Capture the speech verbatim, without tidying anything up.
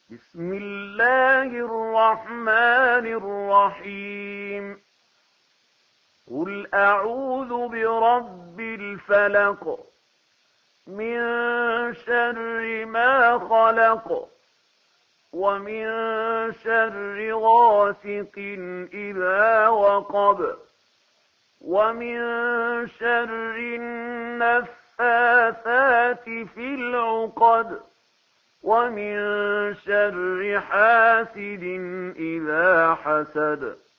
بسم الله الرحمن الرحيم قل أعوذ برب الفلق من شر ما خلق ومن شر غاسق إذا وقب ومن شر النفاثات في العقد ومن شر حاسد إذا حسد